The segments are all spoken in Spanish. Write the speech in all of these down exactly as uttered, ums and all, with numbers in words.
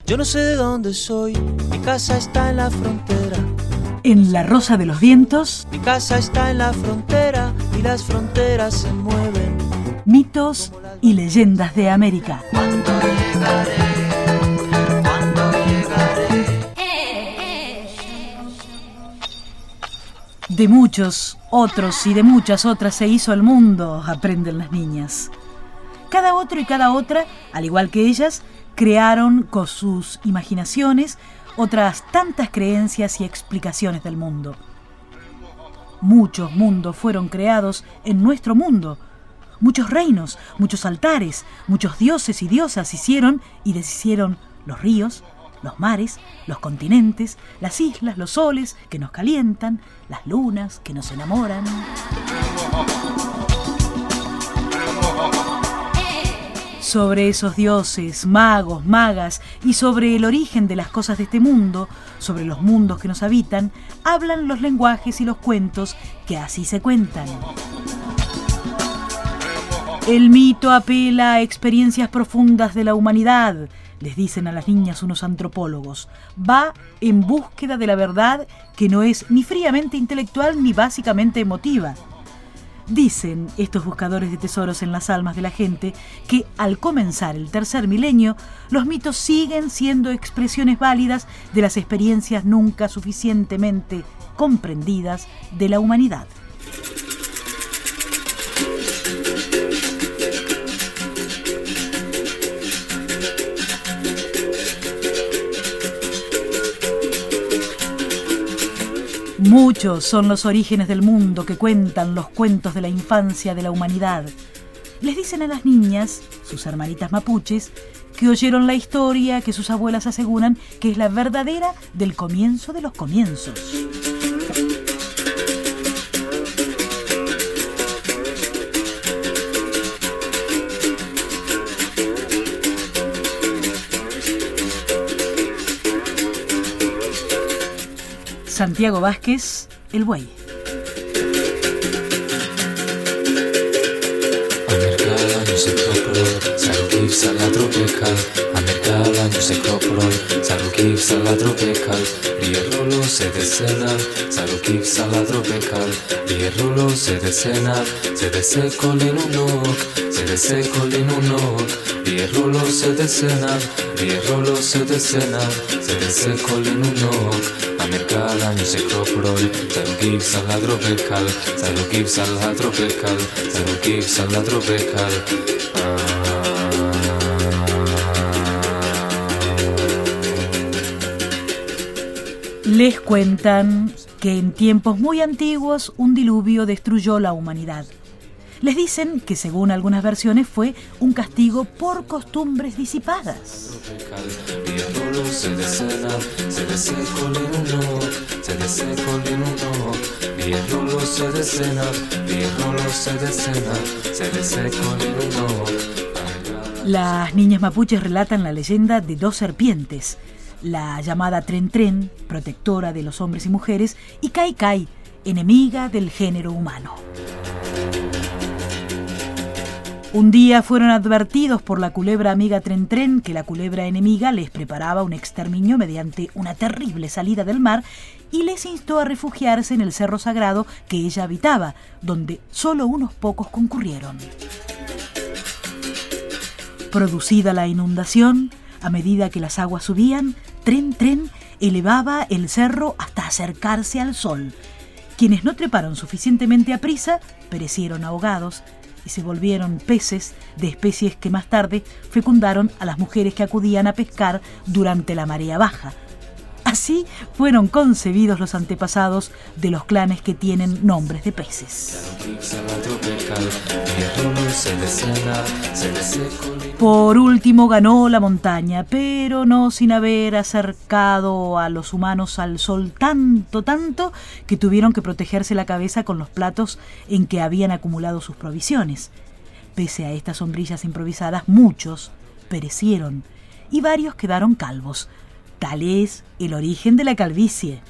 Yo no sé de dónde soy, mi casa está en la frontera. En La Rosa de los Vientos, Mi casa está en la frontera y las fronteras se mueven. mitos y leyendas de América. ¿Cuándo llegaré? ¿Cuándo llegaré? De muchos otros y de muchas otras se hizo el mundo, aprenden las niñas. Cada otro y cada otra, al igual que ellas, crearon con sus imaginaciones otras tantas creencias y explicaciones del mundo. Muchos mundos fueron creados en nuestro mundo. Muchos reinos, muchos altares, muchos dioses y diosas hicieron y deshicieron los ríos, los mares, los continentes, las islas, los soles que nos calientan, las lunas que nos enamoran. Sobre esos dioses, magos, magas y sobre el origen de las cosas de este mundo, sobre los mundos que nos habitan, hablan los lenguajes y los cuentos que así se cuentan. El mito apela a experiencias profundas de la humanidad, les dicen a las niñas unos antropólogos. Va en búsqueda de la verdad que no es ni fríamente intelectual ni básicamente emotiva. Dicen estos buscadores de tesoros en las almas de la gente que al comenzar el tercer milenio, los mitos siguen siendo expresiones válidas de las experiencias nunca suficientemente comprendidas de la humanidad. Muchos son los orígenes del mundo que cuentan los cuentos de la infancia de la humanidad. Les dicen a las niñas, sus hermanitas mapuches, que oyeron la historia que sus abuelas aseguran que es la verdadera del comienzo de los comienzos. Santiago Vázquez, El Buey. Americana, nu se coprol, Zarukip sala tropical, Zarukip sala tropical, Zarukip sala tropical. Les cuentan que en tiempos muy antiguos un diluvio destruyó la humanidad. Les dicen que según algunas versiones fue un castigo por costumbres disipadas. Las niñas mapuches relatan la leyenda de dos serpientes, la llamada Tren Tren, protectora de los hombres y mujeres, y Cai Cai, enemiga del género humano. Un día fueron advertidos por la culebra amiga Tren Tren que la culebra enemiga les preparaba un exterminio mediante una terrible salida del mar y les instó a refugiarse en el cerro sagrado que ella habitaba, donde solo unos pocos concurrieron. Producida la inundación, a medida que las aguas subían, Tren Tren elevaba el cerro hasta acercarse al sol. Quienes no treparon suficientemente a prisa perecieron ahogados y se volvieron peces de especies que más tarde fecundaron a las mujeres que acudían a pescar durante la marea baja. Así fueron concebidos los antepasados de los clanes que tienen nombres de peces. Por último ganó la montaña, pero no sin haber acercado a los humanos al sol tanto, tanto, que tuvieron que protegerse la cabeza con los platos en que habían acumulado sus provisiones. Pese a estas sombrillas improvisadas, muchos perecieron y varios quedaron calvos. Tal es el origen de la calvicie.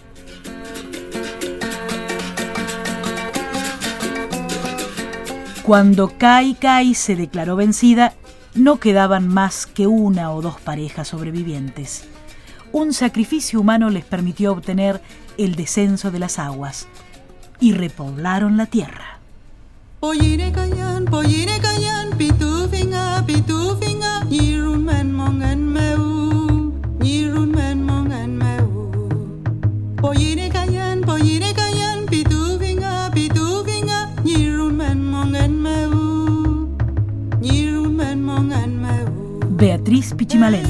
Cuando Cai Cai se declaró vencida, no quedaban más que una o dos parejas sobrevivientes. Un sacrificio humano les permitió obtener el descenso de las aguas y repoblaron la tierra. Beatriz Pichimalén.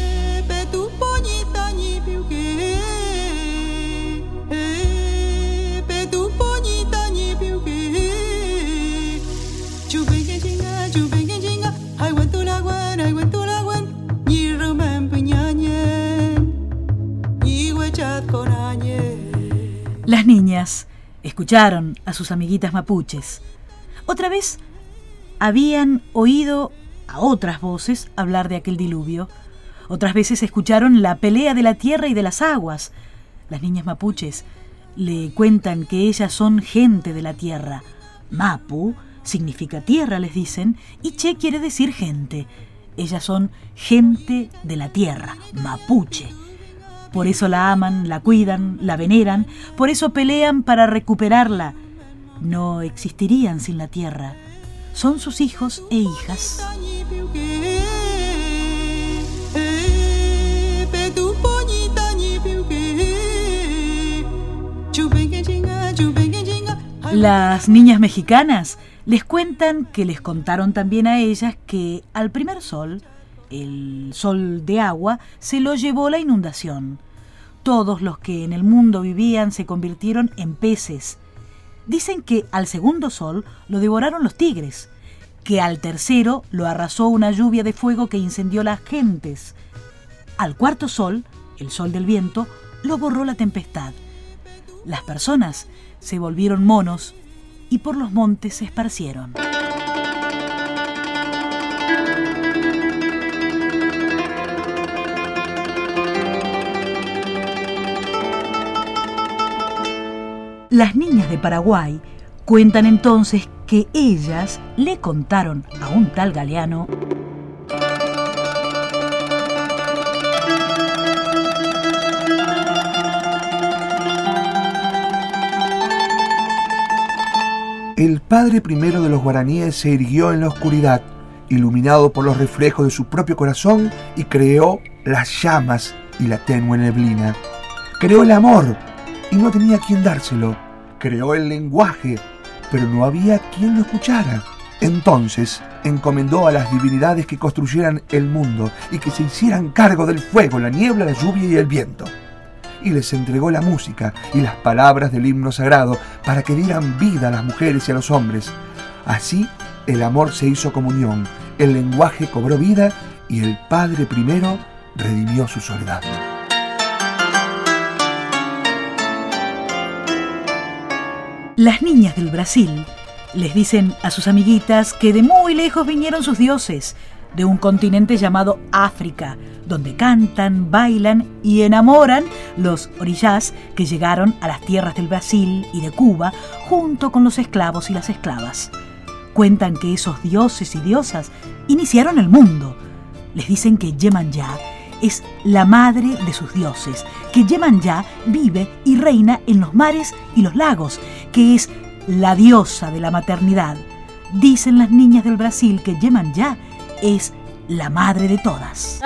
Las niñas escucharon a sus amiguitas mapuches. Otra vez habían oído a otras voces hablar de aquel diluvio. Otras veces escucharon la pelea de la tierra y de las aguas. Las niñas mapuches le cuentan que ellas son gente de la tierra. Mapu significa tierra, les dicen, y che quiere decir gente. Ellas son gente de la tierra, mapuche. Por eso la aman, la cuidan, la veneran, por eso pelean para recuperarla. No existirían sin la tierra. Son sus hijos e hijas. Las niñas mexicanas les cuentan que les contaron también a ellas que al primer sol, el sol de agua, se lo llevó la inundación. Todos los que en el mundo vivían se convirtieron en peces. Dicen que al segundo sol lo devoraron los tigres, que al tercero lo arrasó una lluvia de fuego que incendió las gentes. Al cuarto sol, el sol del viento, lo borró la tempestad. Las personas se volvieron monos y por los montes se esparcieron. Las niñas de Paraguay cuentan entonces que ellas le contaron a un tal Galeano el padre primero de los guaraníes se irguió en la oscuridad, iluminado por los reflejos de su propio corazón, y creó las llamas y la tenue neblina. Creó el amor y no tenía quien dárselo. Creó el lenguaje, pero no había quien lo escuchara. Entonces encomendó a las divinidades que construyeran el mundo y que se hicieran cargo del fuego, la niebla, la lluvia y el viento. Y les entregó la música y las palabras del himno sagrado para que dieran vida a las mujeres y a los hombres. Así el amor se hizo comunión, el lenguaje cobró vida y el Padre primero redimió su soledad. Las niñas del Brasil les dicen a sus amiguitas que de muy lejos vinieron sus dioses, de un continente llamado África, donde cantan, bailan y enamoran los orillás que llegaron a las tierras del Brasil y de Cuba junto con los esclavos y las esclavas. Cuentan que esos dioses y diosas iniciaron el mundo. Les dicen que Yemanjá es la madre de sus dioses, que Yemanjá vive y reina en los mares y los lagos, que es la diosa de la maternidad. Dicen las niñas del Brasil que Yemanjá es la madre de todas.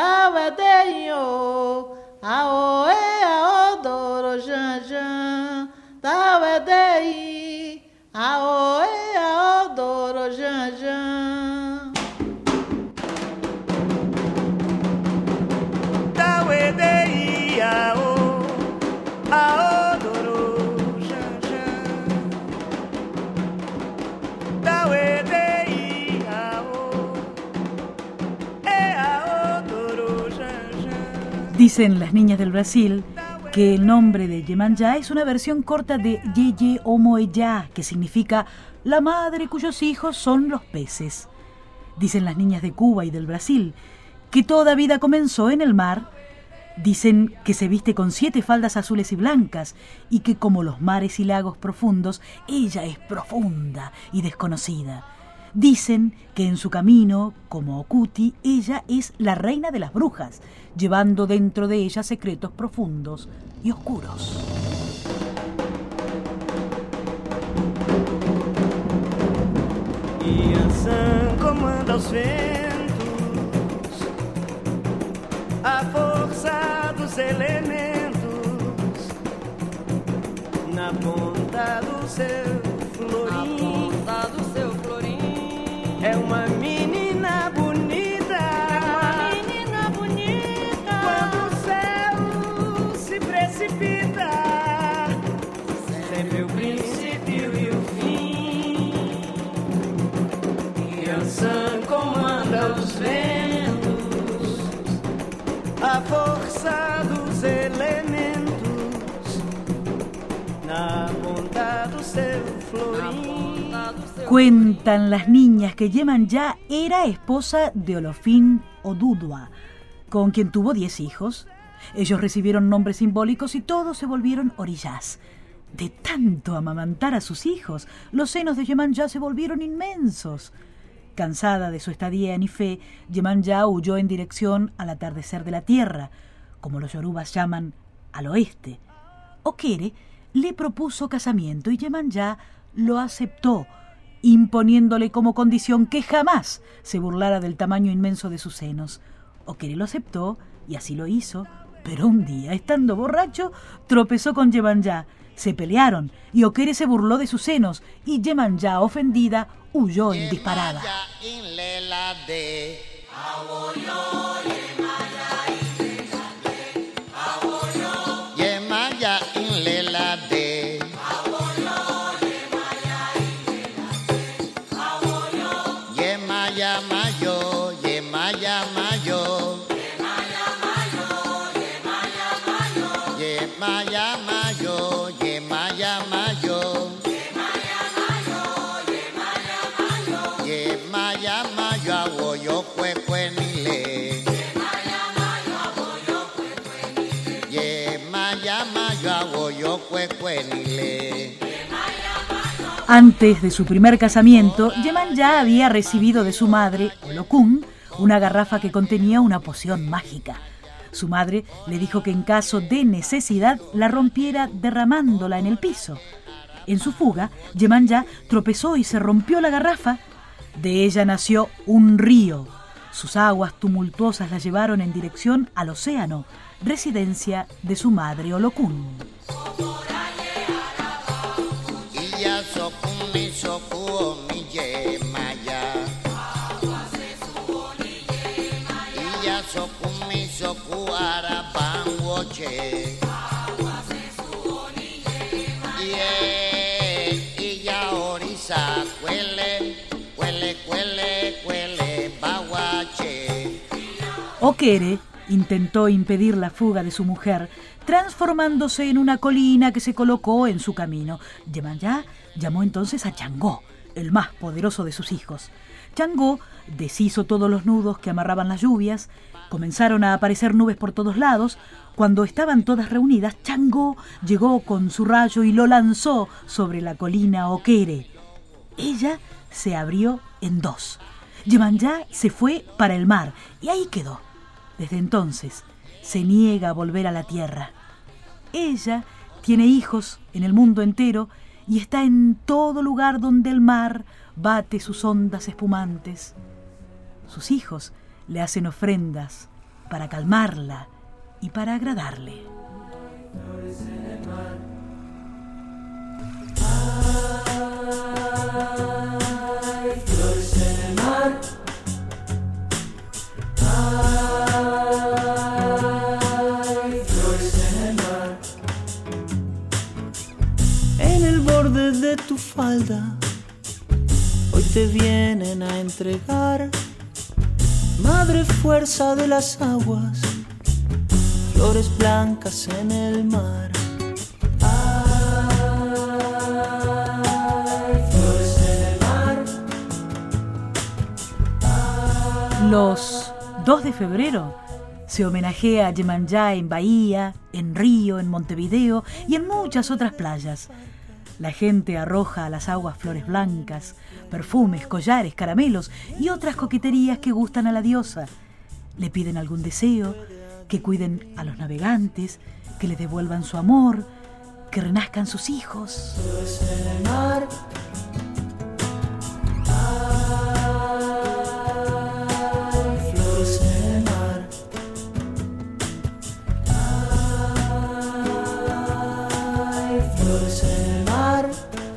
Dicen las niñas del Brasil que el nombre de Yemanjá es una versión corta de Yeye Omoeyá, que significa la madre cuyos hijos son los peces. Dicen las niñas de Cuba y del Brasil que toda vida comenzó en el mar. Dicen que se viste con siete faldas azules y blancas y que como los mares y lagos profundos, ella es profunda y desconocida. Dicen que en su camino, como Okuti, ella es la reina de las brujas, llevando dentro de ella secretos profundos y oscuros. Yansan comanda os ventos, a força dos elementos, na ponta do seu florim, na ponta do seu florim, é uma menina bonita, é uma menina bonita, quando o céu se precipita, sempre o princípio e o fim. Yansan comanda os ventos, a força dos elementos, na ponta do seu florim. Cuentan las niñas que Yemanyá era esposa de Olofín Odudua, con quien tuvo diez hijos. Ellos recibieron nombres simbólicos y todos se volvieron orillás. De tanto amamantar a sus hijos, los senos de Yemanyá se volvieron inmensos. Cansada de su estadía en Ifé, Yemanyá huyó en dirección al atardecer de la tierra, como los yorubas llaman al oeste. Okere le propuso casamiento y Yemanyá lo aceptó, imponiéndole como condición que jamás se burlara del tamaño inmenso de sus senos. Okere lo aceptó y así lo hizo, pero un día, estando borracho, tropezó con Yemanyá. Se pelearon y Okere se burló de sus senos y Yemanyá, ofendida, huyó en disparada. Antes de su primer casamiento, Yemanyá había recibido de su madre, Olokun, una garrafa que contenía una poción mágica. Su madre le dijo que en caso de necesidad la rompiera derramándola en el piso. En su fuga, Yemanyá tropezó y se rompió la garrafa. De ella nació un río. Sus aguas tumultuosas la llevaron en dirección al océano, residencia de su madre Olokun. Okere intentó impedir la fuga de su mujer, transformándose en una colina que se colocó en su camino. Yemanyá llamó entonces a Changó, el más poderoso de sus hijos. Changó deshizo todos los nudos que amarraban las lluvias, comenzaron a aparecer nubes por todos lados. Cuando estaban todas reunidas, Changó llegó con su rayo y lo lanzó sobre la colina Okere. Ella se abrió en dos. Yemanyá se fue para el mar y ahí quedó. Desde entonces se niega a volver a la tierra. Ella tiene hijos en el mundo entero y está en todo lugar donde el mar bate sus ondas espumantes. Sus hijos le hacen ofrendas para calmarla y para agradarle. Hay flores en el mar. Hay flores en el mar. En el borde de tu falda hoy te vienen a entregar, madre fuerza de las aguas, flores blancas en el mar. Hay flores en el mar. Los dos de febrero se homenajea a Yemanyá en Bahía, en Río, en Montevideo y en muchas otras playas. La gente arroja a las aguas flores blancas, perfumes, collares, caramelos y otras coqueterías que gustan a la diosa. Le piden algún deseo, que cuiden a los navegantes, que le devuelvan su amor, que renazcan sus hijos. Flores en el mar. Ay, flores en el mar. Ay, flores en el mar.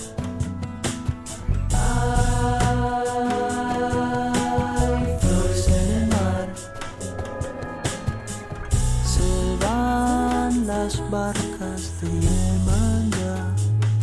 Ay, flores en el mar. Se van las barcas de Yemanja.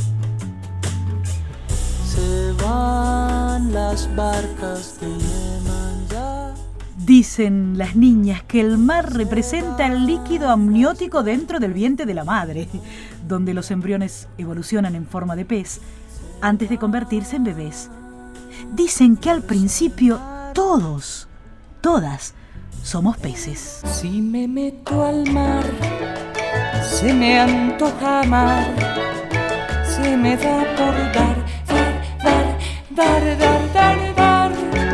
Se van las barcas de Yemanja. Dicen las niñas que el mar representa el líquido amniótico dentro del vientre de la madre, donde los embriones evolucionan en forma de pez antes de convertirse en bebés. Dicen que al principio todos, todas, somos peces. Si me meto al mar, se me antoja amar, se me da por dar, dar, dar, dar, dar, dar, dar.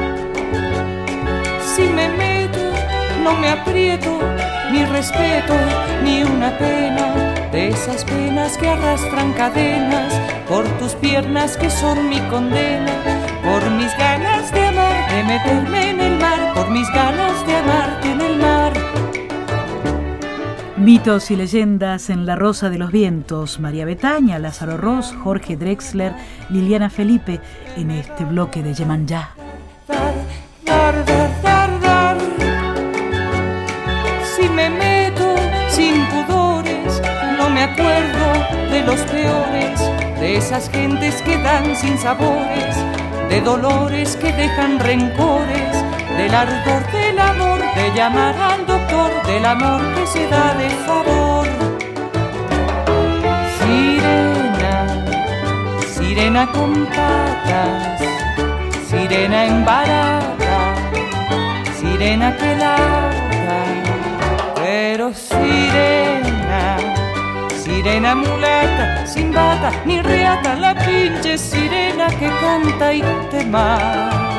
Si me meto, no me aprieto, ni respeto, ni una pena, de esas penas que arrastran cadenas, por tus piernas que son mi condena, por mis ganas de amar, de meterme en el mar, por mis ganas de amarte en el mar. Mitos y leyendas en La Rosa de los Vientos. María Betaña, Lázaro Ross, Jorge Drexler, Liliana Felipe, en este bloque de Yemanja. Dar, dar, dar, dar, dar. Si me meto sin pudores, no me acuerdo de los peores, de esas gentes que dan sin sabores, de dolores que dejan rencores, del ardor del amor, de llamar al doctor, del amor que se da de favor. Sirena, sirena con patas, sirena en barata, sirena que ladra, pero sirena, sirena mulata, sin bata ni reata, la pinche sirena que canta y te mata.